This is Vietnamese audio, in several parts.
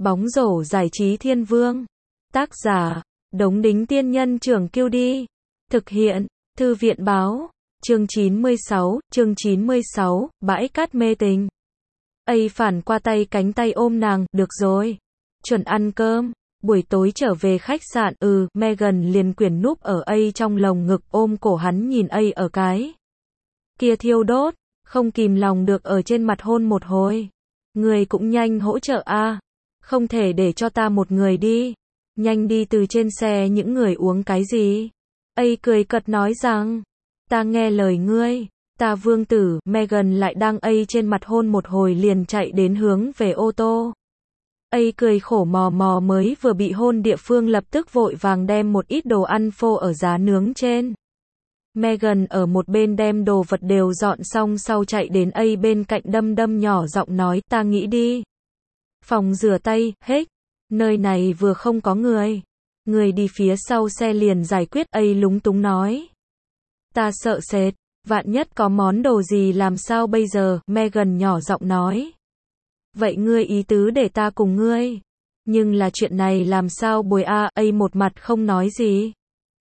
Bóng rổ giải trí thiên vương. Tác giả, Đống Đính Tiên Nhân Trưởng Kiêu Đi. Thực hiện, Thư viện Báo. Chương 96, bãi cát mê tình. Ây phản qua tay cánh tay ôm nàng, được rồi. Chuẩn ăn cơm. Buổi tối trở về khách sạn, Megan liền quyển núp ở Ây trong lồng ngực ôm cổ hắn nhìn Ây ở cái kia thiêu đốt, không kìm lòng được ở trên mặt hôn một hồi. Người cũng nhanh hỗ trợ a, không thể để cho ta một người đi. Nhanh đi từ trên xe những người uống cái gì. Ây cười cợt nói rằng, ta nghe lời ngươi, ta vương tử. Megan lại đang Ây trên mặt hôn một hồi liền chạy đến hướng về ô tô. Ây cười khổ mò mò mới vừa bị hôn địa phương lập tức vội vàng đem một ít đồ ăn phô ở giá nướng trên. Megan ở một bên đem đồ vật đều dọn xong sau chạy đến Ây bên cạnh đâm nhỏ giọng nói, ta nghĩ đi phòng rửa tay, nơi này vừa không có người. Người đi phía sau xe liền giải quyết. Ây lúng túng nói, ta sợ sệt, vạn nhất có món đồ gì làm sao bây giờ. Megan nhỏ giọng nói, vậy ngươi ý tứ để ta cùng ngươi, nhưng là chuyện này làm sao bồi a. Ây một mặt không nói gì,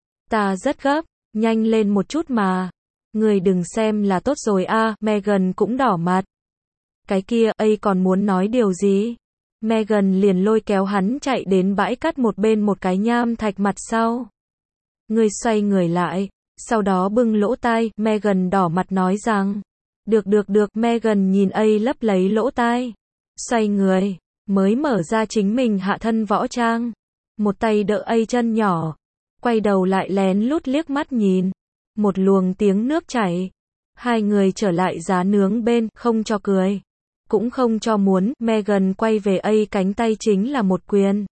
ta rất gấp, nhanh lên một chút mà, ngươi đừng xem là tốt rồi a. Megan cũng đỏ mặt. Cái kia, Ây còn muốn nói điều gì. Megan liền lôi kéo hắn chạy đến bãi cát một bên một cái nham thạch mặt sau. Ngươi xoay người lại, sau đó bưng lỗ tai. Megan đỏ mặt nói rằng, được. Megan nhìn Ây lấp lấy lỗ tai, xoay người, mới mở ra chính mình hạ thân võ trang, một tay đỡ Ây chân nhỏ, quay đầu lại lén lút liếc mắt nhìn, một luồng tiếng nước chảy. Hai người trở lại giá nướng bên, không cho cười, cũng không cho muốn. Megan quay về Ây cánh tay chính là một quyền.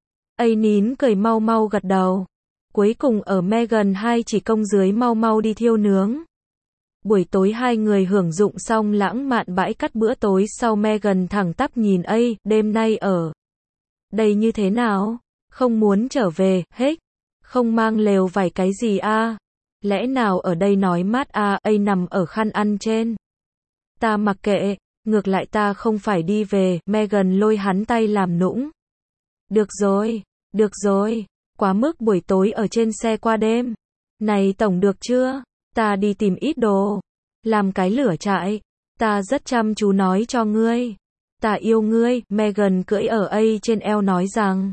Ây nín cười mau mau gật đầu. Cuối cùng ở Megan hai chỉ công dưới mau mau đi thiêu nướng. Buổi tối hai người hưởng dụng xong lãng mạn bãi cát bữa tối sau. Megan thẳng tắp nhìn Ây, đêm nay ở đây như thế nào? Không muốn trở về, không mang lều vải cái gì a? Lẽ nào ở đây nói mát a? Ây nằm ở khăn ăn trên. Ta mặc kệ, ngược lại ta không phải đi về. Megan lôi hắn tay làm nũng. Được rồi, quá mức buổi tối ở trên xe qua đêm. Này tổng được chưa? Ta đi tìm ít đồ, làm cái lửa trại. Ta rất chăm chú nói cho ngươi, ta yêu ngươi. Megan cưỡi ở Ây trên eo nói rằng,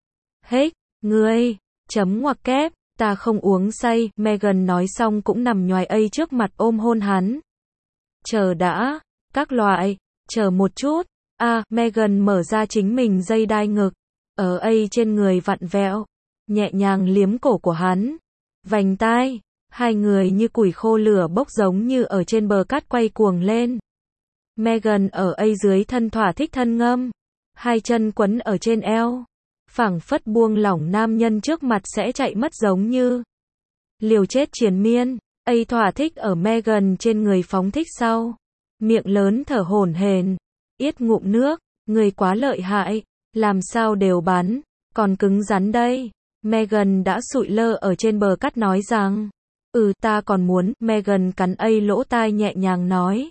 ngươi, chấm ngoặc kép, ta không uống say. Megan nói xong cũng nằm nhoài Ây trước mặt ôm hôn hắn. Chờ đã, các loại, chờ một chút. Megan mở ra chính mình dây đai ngực, ở Ây trên người vặn vẹo, nhẹ nhàng liếm cổ của hắn, vành tai. Hai người như củi khô lửa bốc giống như ở trên bờ cát quay cuồng lên. Megan ở Ây dưới thân thỏa thích thân ngâm, hai chân quấn ở trên eo, phảng phất buông lỏng nam nhân trước mặt sẽ chạy mất giống như liều chết triền miên. Ây thỏa thích ở Megan trên người phóng thích sau, miệng lớn thở hổn hển, yết ngụm nước. Người quá lợi hại, làm sao đều bắn, còn cứng rắn đây. Megan đã sụi lơ ở trên bờ cát nói rằng, ta còn muốn. Megan cắn Ây lỗ tai nhẹ nhàng nói,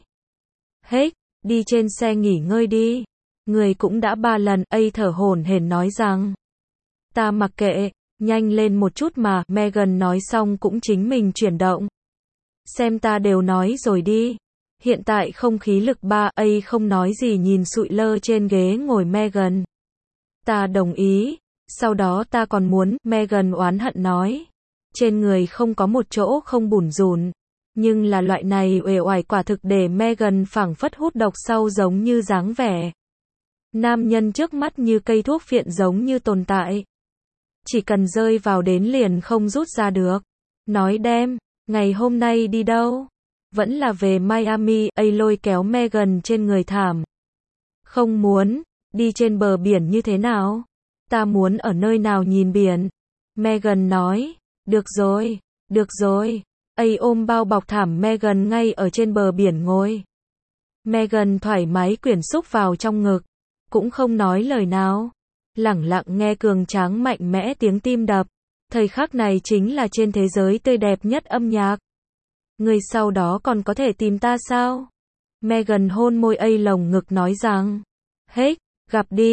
đi trên xe nghỉ ngơi đi, người cũng đã 3 lần. Ây thở hổn hển nói rằng, ta mặc kệ, nhanh lên một chút mà. Megan nói xong cũng chính mình chuyển động. Xem ta đều nói rồi đi, hiện tại không khí lực. Ây không nói gì nhìn sụi lơ trên ghế ngồi Megan. Ta đồng ý, sau đó ta còn muốn. Megan oán hận nói, trên người không có một chỗ không bủn rủn, nhưng là loại này uể oải quả thực để Megan phảng phất hút độc sau giống như dáng vẻ. Nam nhân trước mắt như cây thuốc phiện giống như tồn tại, chỉ cần rơi vào đến liền không rút ra được. Nói đem, ngày hôm nay đi đâu? Vẫn là về Miami. Ây lôi kéo Megan trên người thảm. Không muốn, đi trên bờ biển như thế nào? Ta muốn ở nơi nào nhìn biển. Megan nói, được rồi. Ây ôm bao bọc thảm Megan ngay ở trên bờ biển ngồi. Megan thoải mái quyển xúc vào trong ngực, cũng không nói lời nào, lẳng lặng nghe cường tráng mạnh mẽ tiếng tim đập. Thời khắc này chính là trên thế giới tươi đẹp nhất âm nhạc. Người sau đó còn có thể tìm ta sao? Megan hôn môi Ây lồng ngực nói rằng, gặp đi.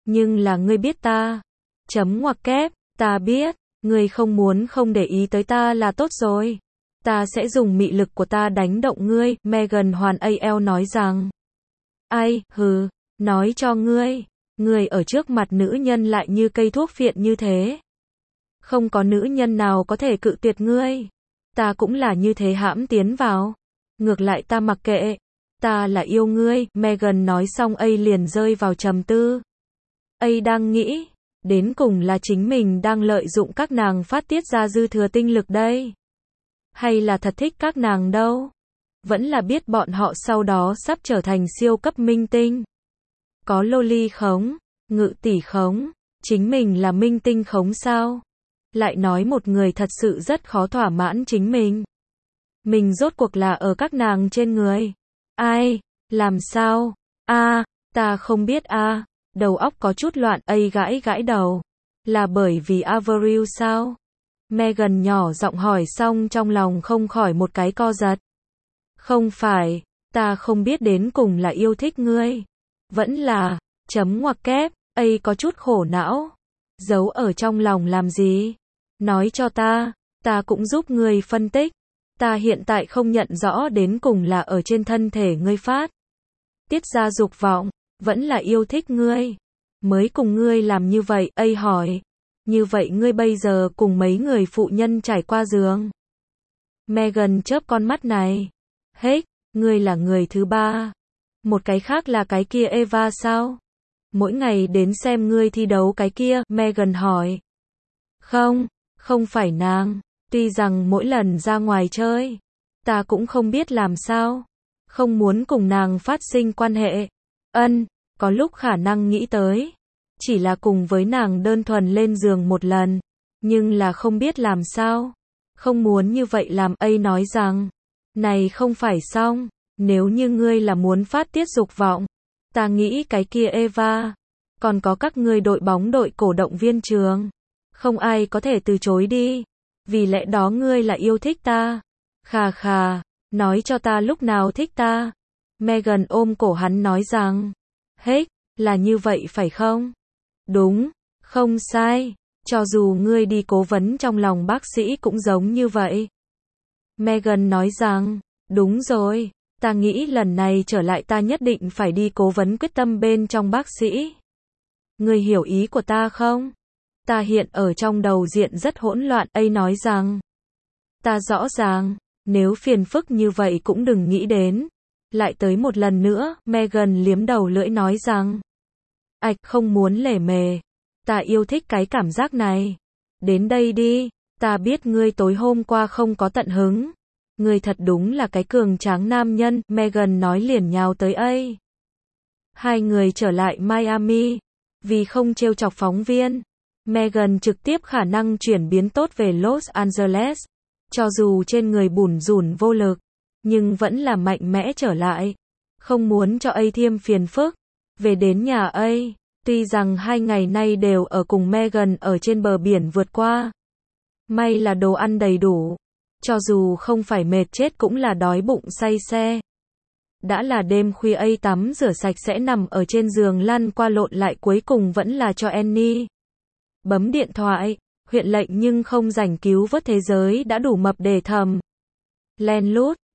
Nhưng là ngươi biết ta. Chấm ngoặc kép, ta biết, ngươi không muốn không để ý tới ta là tốt rồi. Ta sẽ dùng mị lực của ta đánh động ngươi, Megan hoàn AL nói rằng. Ai, hừ, nói cho ngươi ở trước mặt nữ nhân lại như cây thuốc phiện như thế. Không có nữ nhân nào có thể cự tuyệt ngươi. Ta cũng là như thế hãm tiến vào. Ngược lại ta mặc kệ. Ta là yêu ngươi, Megan nói xong liền rơi vào trầm tư. Đang nghĩ, đến cùng là chính mình đang lợi dụng các nàng phát tiết ra dư thừa tinh lực đây. Hay là thật thích các nàng đâu. Vẫn là biết bọn họ sau đó sắp trở thành siêu cấp minh tinh. Có loli khống, ngự tỷ khống, chính mình là minh tinh khống sao? Lại nói một người thật sự rất khó thỏa mãn chính mình. Mình rốt cuộc là ở các nàng trên người. Ai? Làm sao? Ta không biết đầu óc có chút loạn, gãi gãi đầu. Là bởi vì Avril sao? Megan nhỏ giọng hỏi xong trong lòng không khỏi một cái co giật. Không phải, ta không biết đến cùng là yêu thích ngươi. Vẫn là, chấm ngoặc kép, có chút khổ não. Giấu ở trong lòng làm gì? Nói cho ta cũng giúp ngươi phân tích. Ta hiện tại không nhận rõ đến cùng là ở trên thân thể ngươi phát tiết ra dục vọng, vẫn là yêu thích ngươi. Mới cùng ngươi làm như vậy, hỏi. Như vậy ngươi bây giờ cùng mấy người phụ nhân trải qua giường. Megan chớp con mắt này. Ngươi là người thứ ba. Một cái khác là cái kia Eva sao? Mỗi ngày đến xem ngươi thi đấu cái kia, Megan hỏi. Không phải nàng. Tuy rằng mỗi lần ra ngoài chơi, ta cũng không biết làm sao. Không muốn cùng nàng phát sinh quan hệ. Có lúc khả năng nghĩ tới. Chỉ là cùng với nàng đơn thuần lên giường một lần. Nhưng là không biết làm sao. Không muốn như vậy làm, nói rằng. Này không phải xong. Nếu như ngươi là muốn phát tiết dục vọng. Ta nghĩ cái kia Eva. Còn có các ngươi đội bóng đội cổ động viên trường. Không ai có thể từ chối đi. Vì lẽ đó ngươi là yêu thích ta. Khà, nói cho ta lúc nào thích ta. Megan ôm cổ hắn nói rằng. Là như vậy phải không? Đúng, không sai. Cho dù ngươi đi cố vấn trong lòng bác sĩ cũng giống như vậy. Megan nói rằng. Đúng rồi. Ta nghĩ lần này trở lại ta nhất định phải đi cố vấn quyết tâm bên trong bác sĩ. Ngươi hiểu ý của ta không? Ta hiện ở trong đầu diện rất hỗn loạn, nói rằng. Ta rõ ràng, nếu phiền phức như vậy cũng đừng nghĩ đến. Lại tới một lần nữa, Megan liếm đầu lưỡi nói rằng. Không muốn lề mề. Ta yêu thích cái cảm giác này. Đến đây đi, ta biết ngươi tối hôm qua không có tận hứng. Ngươi thật đúng là cái cường tráng nam nhân, Megan nói liền nhào tới Hai người trở lại Miami. Vì không trêu chọc phóng viên, Megan trực tiếp khả năng chuyển biến tốt về Los Angeles. Cho dù trên người bủn rủn vô lực, nhưng vẫn là mạnh mẽ trở lại. Không muốn cho thêm phiền phức. Về đến nhà tuy rằng 2 ngày nay đều ở cùng Megan ở trên bờ biển vượt qua. May là đồ ăn đầy đủ. Cho dù không phải mệt chết cũng là đói bụng say xe. Đã là đêm khuya tắm rửa sạch sẽ nằm ở trên giường lăn qua lộn lại cuối cùng vẫn là cho Annie. Bấm điện thoại, huyện lệnh nhưng không rảnh cứu vớt thế giới đã đủ mập để thầm. Len lút,